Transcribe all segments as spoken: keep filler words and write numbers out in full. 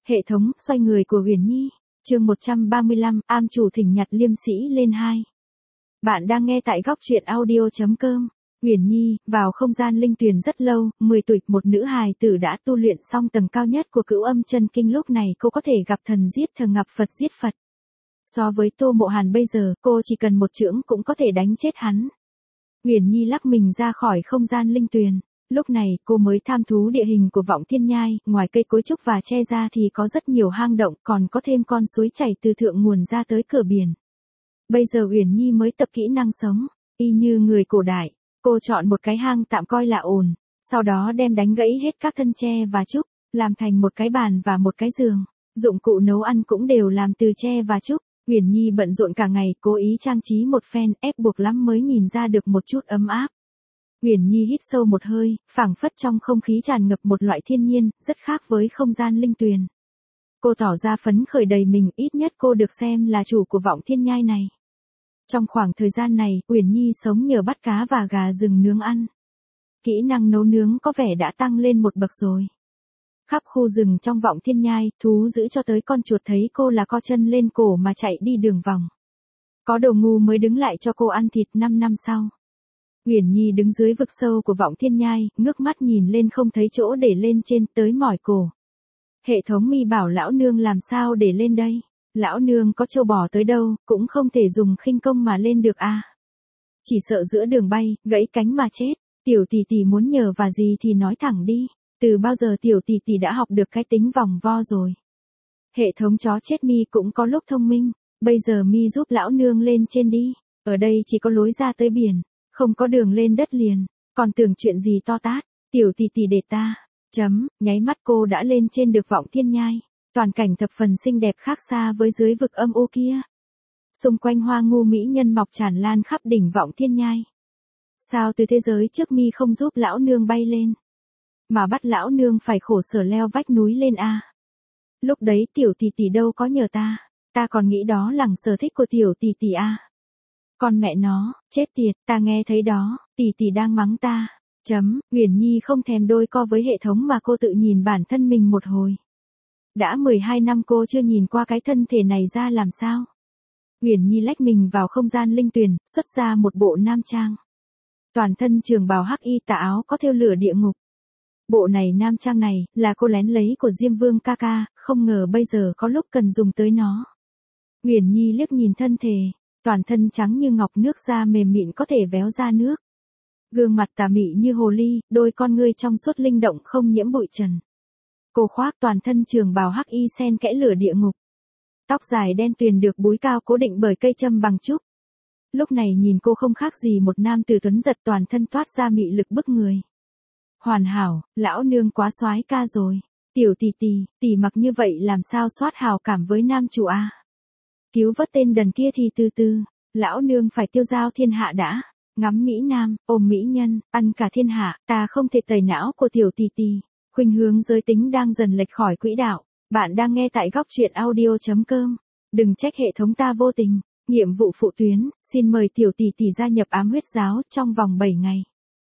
Hệ thống xoay người của Uyển Nhi, chương một trăm ba mươi lăm, am chủ thỉnh nhặt liêm sĩ lên hai. Bạn đang nghe tại góc truyện audio chấm com. Uyển Nhi, vào không gian linh tuyền rất lâu, mười tuổi, một nữ hài tử đã tu luyện xong tầng cao nhất của Cửu Âm Chân Kinh, lúc này cô có thể gặp thần giết thần, gặp Phật giết Phật. So với Tô Mộ Hàn bây giờ, cô chỉ cần một chưởng cũng có thể đánh chết hắn. Uyển Nhi lắc mình ra khỏi không gian linh tuyền. Lúc này, cô mới tham thú địa hình của Vọng Thiên Nhai, ngoài cây cối trúc và tre ra thì có rất nhiều hang động, còn có thêm con suối chảy từ thượng nguồn ra tới cửa biển. Bây giờ Uyển Nhi mới tập kỹ năng sống, y như người cổ đại, cô chọn một cái hang tạm coi là ổn, sau đó đem đánh gãy hết các thân tre và trúc, làm thành một cái bàn và một cái giường. Dụng cụ nấu ăn cũng đều làm từ tre và trúc. Uyển Nhi bận rộn cả ngày, cố ý trang trí một phen, ép buộc lắm mới nhìn ra được một chút ấm áp. Uyển Nhi hít sâu một hơi, phảng phất trong không khí tràn ngập một loại thiên nhiên, rất khác với không gian linh tuyền. Cô tỏ ra phấn khởi đầy mình, ít nhất cô được xem là chủ của Vọng Thiên Nhai này. Trong khoảng thời gian này, Uyển Nhi sống nhờ bắt cá và gà rừng nướng ăn. Kỹ năng nấu nướng có vẻ đã tăng lên một bậc rồi. Khắp khu rừng trong Vọng Thiên Nhai, thú dữ cho tới con chuột thấy cô là co chân lên cổ mà chạy đi đường vòng. Có đồ ngu mới đứng lại cho cô ăn thịt. Năm năm sau, Uyển Nhi đứng dưới vực sâu của Vọng Thiên Nhai, ngước mắt nhìn lên không thấy chỗ để lên trên, tới mỏi cổ. Hệ thống mi bảo lão nương làm sao để lên đây. Lão nương có trâu bò tới đâu, cũng không thể dùng khinh công mà lên được a. À. Chỉ sợ giữa đường bay, gãy cánh mà chết. Tiểu tỷ tỷ muốn nhờ và gì thì nói thẳng đi. Từ bao giờ tiểu tỷ tỷ đã học được cái tính vòng vo rồi. Hệ thống chó chết mi cũng có lúc thông minh. Bây giờ mi giúp lão nương lên trên đi. Ở đây chỉ có lối ra tới biển, không có đường lên đất liền. Còn tưởng chuyện gì to tát. Tiểu tỷ tỷ để ta. Chấm, nháy mắt cô đã lên trên được Vọng Thiên Nhai. Toàn cảnh thập phần xinh đẹp khác xa với dưới vực âm u kia. Xung quanh hoa ngu mỹ nhân mọc tràn lan khắp đỉnh Vọng Thiên Nhai. Sao từ thế giới trước mi không giúp lão nương bay lên, mà bắt lão nương phải khổ sở leo vách núi lên a? À? Lúc đấy tiểu tỷ tỷ đâu có nhờ ta, ta còn nghĩ đó là sở thích của tiểu tỷ tỷ a. À? Con mẹ nó, chết tiệt, ta nghe thấy đó, tỷ tỷ đang mắng ta. Chấm, Uyển Nhi không thèm đôi co với hệ thống mà cô tự nhìn bản thân mình một hồi. Đã mười hai năm cô chưa nhìn qua cái thân thể này ra làm sao. Uyển Nhi lách mình vào không gian linh tuyền, xuất ra một bộ nam trang. Toàn thân trường bào hắc y, tà áo có thêu lửa địa ngục. Bộ này nam trang này, là cô lén lấy của Diêm Vương ca ca, không ngờ bây giờ có lúc cần dùng tới nó. Uyển Nhi liếc nhìn thân thể, toàn thân trắng như ngọc, nước da mềm mịn có thể véo ra nước. Gương mặt tà mị như hồ ly, đôi con ngươi trong suốt linh động không nhiễm bụi trần. Cô khoác toàn thân trường bào hắc y xen kẽ lửa địa ngục. Tóc dài đen tuyền được búi cao cố định bởi cây châm bằng trúc. Lúc này nhìn cô không khác gì một nam tử tuấn giật, toàn thân toát ra mị lực bức người. Hoàn hảo, lão nương quá soái ca rồi. Tiểu tỷ tỷ, tỷ mặc như vậy làm sao soát hào cảm với nam chủ a? À? Cứu vớt tên đần kia thì từ từ, lão nương phải tiêu giao thiên hạ đã. Ngắm mỹ nam, ôm mỹ nhân, ăn cả thiên hạ, ta không thể tẩy não của tiểu tỷ tỷ. Khuynh hướng giới tính đang dần lệch khỏi quỹ đạo. Bạn đang nghe tại góc truyện audio chấm com. Đừng trách hệ thống ta vô tình. Nhiệm vụ phụ tuyến, xin mời tiểu tỷ tỷ gia nhập ám huyết giáo trong vòng bảy ngày.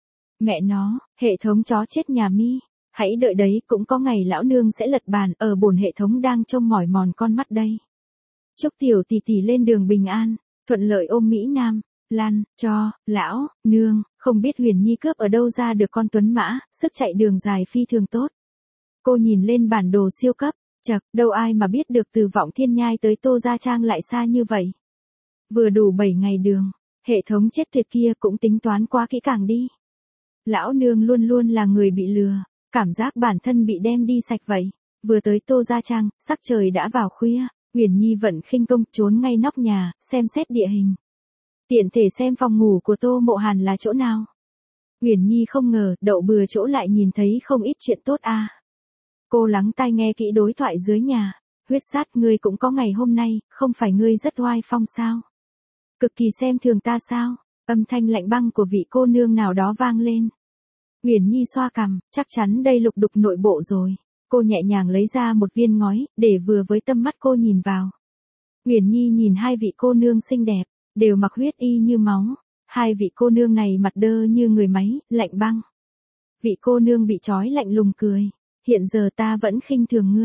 Mẹ nó, hệ thống chó chết nhà mi. Hãy đợi đấy, cũng có ngày lão nương sẽ lật bàn, ở bổn hệ thống đang trông mỏi mòn con mắt đây. Chúc tiểu tỷ tỷ lên đường bình an, thuận lợi ôm mỹ nam. Lăn, cho, lão, nương, không biết Uyển Nhi cướp ở đâu ra được con tuấn mã, sức chạy đường dài phi thường tốt. Cô nhìn lên bản đồ siêu cấp, chật, đâu ai mà biết được từ Vọng Thiên Nhai tới Tô Gia Trang lại xa như vậy. Vừa đủ bảy ngày đường, hệ thống chết tuyệt kia cũng tính toán quá kỹ càng đi. Lão nương luôn luôn là người bị lừa, cảm giác bản thân bị đem đi sạch vậy. Vừa tới Tô Gia Trang, sắc trời đã vào khuya, Uyển Nhi vận khinh công trốn ngay nóc nhà, xem xét địa hình. Tiện thể xem phòng ngủ của Tô Mộ Hàn là chỗ nào. Uyển Nhi không ngờ, đậu bừa chỗ lại nhìn thấy không ít chuyện tốt a. À. Cô lắng tai nghe kỹ đối thoại dưới nhà. Huyết sát, ngươi cũng có ngày hôm nay, không phải ngươi rất oai phong sao? Cực kỳ xem thường ta sao? Âm thanh lạnh băng của vị cô nương nào đó vang lên. Uyển Nhi xoa cằm, chắc chắn đây lục đục nội bộ rồi. Cô nhẹ nhàng lấy ra một viên ngói, để vừa với tâm mắt cô nhìn vào. Uyển Nhi nhìn hai vị cô nương xinh đẹp, đều mặc huyết y như máu. Hai vị cô nương này mặt đơ như người máy, lạnh băng. Vị cô nương bị trói lạnh lùng cười. Hiện giờ ta vẫn khinh thường ngươi.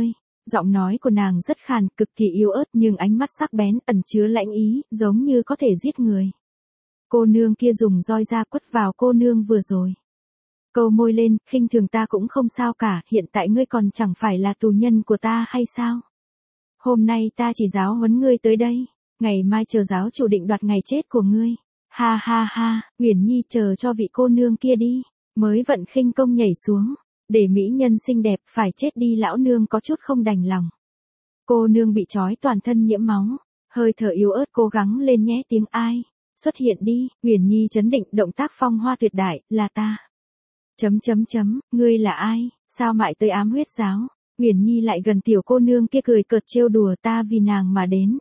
Giọng nói của nàng rất khàn, cực kỳ yếu ớt nhưng ánh mắt sắc bén ẩn chứa lãnh ý, giống như có thể giết người. Cô nương kia dùng roi da quất vào cô nương vừa rồi. Câu môi lên, khinh thường ta cũng không sao cả, hiện tại ngươi còn chẳng phải là tù nhân của ta hay sao? Hôm nay ta chỉ giáo huấn ngươi tới đây, ngày mai chờ giáo chủ định đoạt ngày chết của ngươi. Ha ha ha, Uyển Nhi chờ cho vị cô nương kia đi, mới vận khinh công nhảy xuống, để mỹ nhân xinh đẹp phải chết đi lão nương có chút không đành lòng. Cô nương bị trói toàn thân nhiễm máu, hơi thở yếu ớt cố gắng lên nhé tiếng ai, xuất hiện đi, Uyển Nhi chấn định động tác phong hoa tuyệt đại, là ta. Chấm chấm chấm, ngươi là ai, sao mãi tới ám huyết giáo, Uyển Nhi lại gần tiểu cô nương kia cười cợt trêu đùa ta vì nàng mà đến.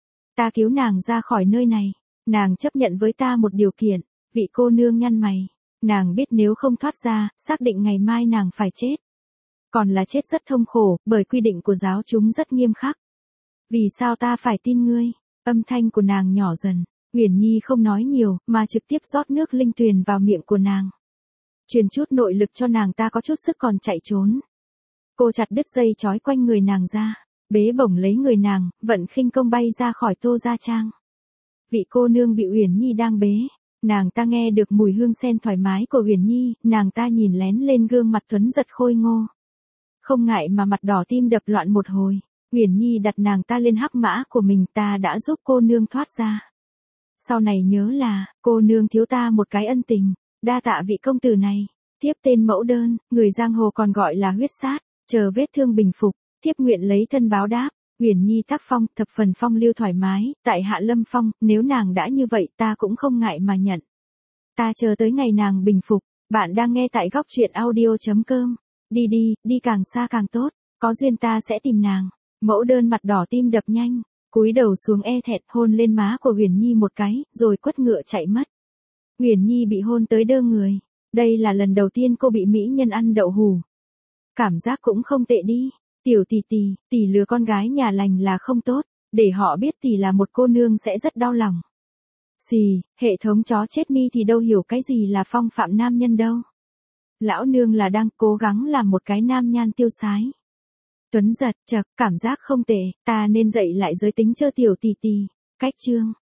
Ta cứu nàng ra khỏi nơi này, nàng chấp nhận với ta một điều kiện, vị cô nương nhăn mày, nàng biết nếu không thoát ra, xác định ngày mai nàng phải chết. Còn là chết rất thông khổ, bởi quy định của giáo chúng rất nghiêm khắc. Vì sao ta phải tin ngươi, âm thanh của nàng nhỏ dần, Uyển Nhi không nói nhiều, mà trực tiếp rót nước linh tuyền vào miệng của nàng. Truyền chút nội lực cho nàng ta có chút sức còn chạy trốn. Cô chặt đứt dây trói quanh người nàng ra, bế bổng lấy người nàng, vận khinh công bay ra khỏi Tô Gia Trang. Vị cô nương bị Uyển Nhi đang bế, nàng ta nghe được mùi hương sen thoải mái của Uyển Nhi, nàng ta nhìn lén lên gương mặt tuấn giật khôi ngô. Không ngại mà mặt đỏ tim đập loạn một hồi, Uyển Nhi đặt nàng ta lên hắc mã của mình, ta đã giúp cô nương thoát ra. Sau này nhớ là, cô nương thiếu ta một cái ân tình, đa tạ vị công tử này, tiếp tên mẫu đơn, người giang hồ còn gọi là huyết sát, chờ vết thương bình phục, tiếp nguyện lấy thân báo đáp. Uyển Nhi tác phong, thập phần phong lưu thoải mái, tại Hạ Lâm Phong, nếu nàng đã như vậy ta cũng không ngại mà nhận. Ta chờ tới ngày nàng bình phục, bạn đang nghe tại góc truyện audio chấm com. Đi đi, đi càng xa càng tốt, có duyên ta sẽ tìm nàng. Mẫu đơn mặt đỏ tim đập nhanh, cúi đầu xuống e thẹn hôn lên má của Uyển Nhi một cái, rồi quất ngựa chạy mất. Uyển Nhi bị hôn tới đơ người, đây là lần đầu tiên cô bị mỹ nhân ăn đậu hù. Cảm giác cũng không tệ đi. Tiểu tỷ tỷ, tỷ lừa con gái nhà lành là không tốt, để họ biết tỷ là một cô nương sẽ rất đau lòng. Xì, hệ thống chó chết mi thì đâu hiểu cái gì là phong phạm nam nhân đâu. Lão nương là đang cố gắng làm một cái nam nhan tiêu sái. Tuấn giật, chật, cảm giác không tệ, ta nên dạy lại giới tính cho tiểu tỷ tỷ. Cách chương.